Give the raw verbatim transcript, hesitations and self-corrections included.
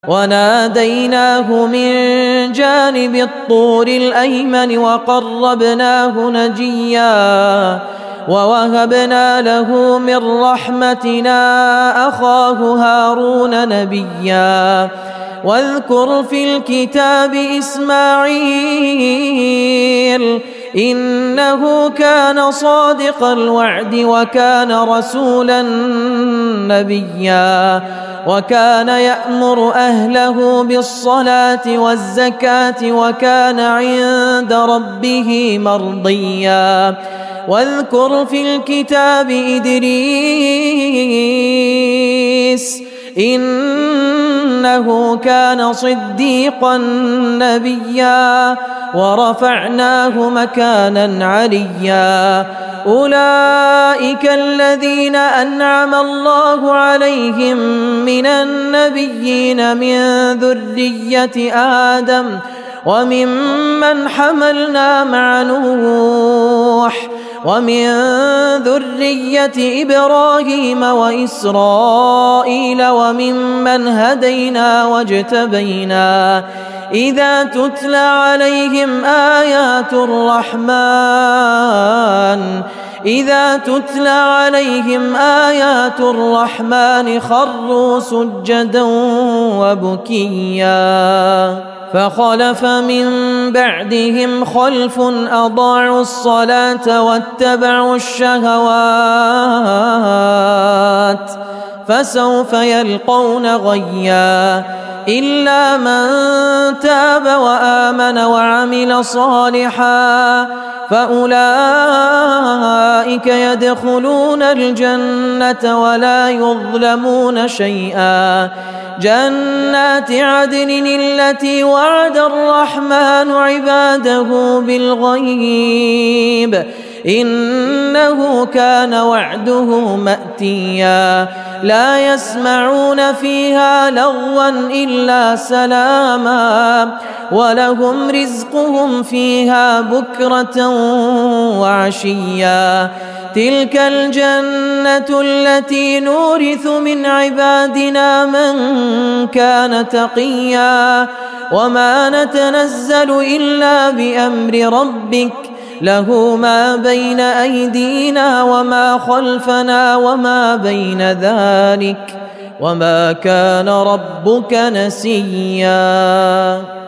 وناديناه من جانب الطور الأيمن وقربناه نجيا ووهبنا له من رحمتنا أخاه هارون نبيا واذكر في الكتاب إسماعيل إنه كان صادق الوعد وكان رسولا نبيا وكان يأمر أهله بالصلاة والزكاة وكان عند ربه مرضيا واذكر في الكتاب إدريس إنه كان صديقا نبيا ورفعناه مكانا عليا أولئك الذين أنعم الله عليهم من النبيين من ذرية آدم وممن حملنا مع نوح ومن ذرية إبراهيم وإسرائيل وممن هدينا واجتبينا إذا تتلى عليهم آيات الرحمن إذا تتلى عليهم آيات الرحمن خروا سجدا وبكيا فخلف من بعدهم خلف أضاعوا الصلاة واتبعوا الشهوات فسوف يلقون غيا إلا من تاب وآمن وعمل صالحا فأولئك يدخلون الجنة ولا يظلمون شيئا جنات عدن التي وعد الرحمن عباده بالغيب إنه كان وعده مأتيا لا يسمعون فيها لغوا إلا سلاما ولهم رزقهم فيها بكرة وعشيا تلك الجنة التي نورث من عبادنا من كان تقيا وما نتنزل إلا بأمر ربك له ما بين أيدينا وما خلفنا وما بين ذلك وما كان ربك نسيا.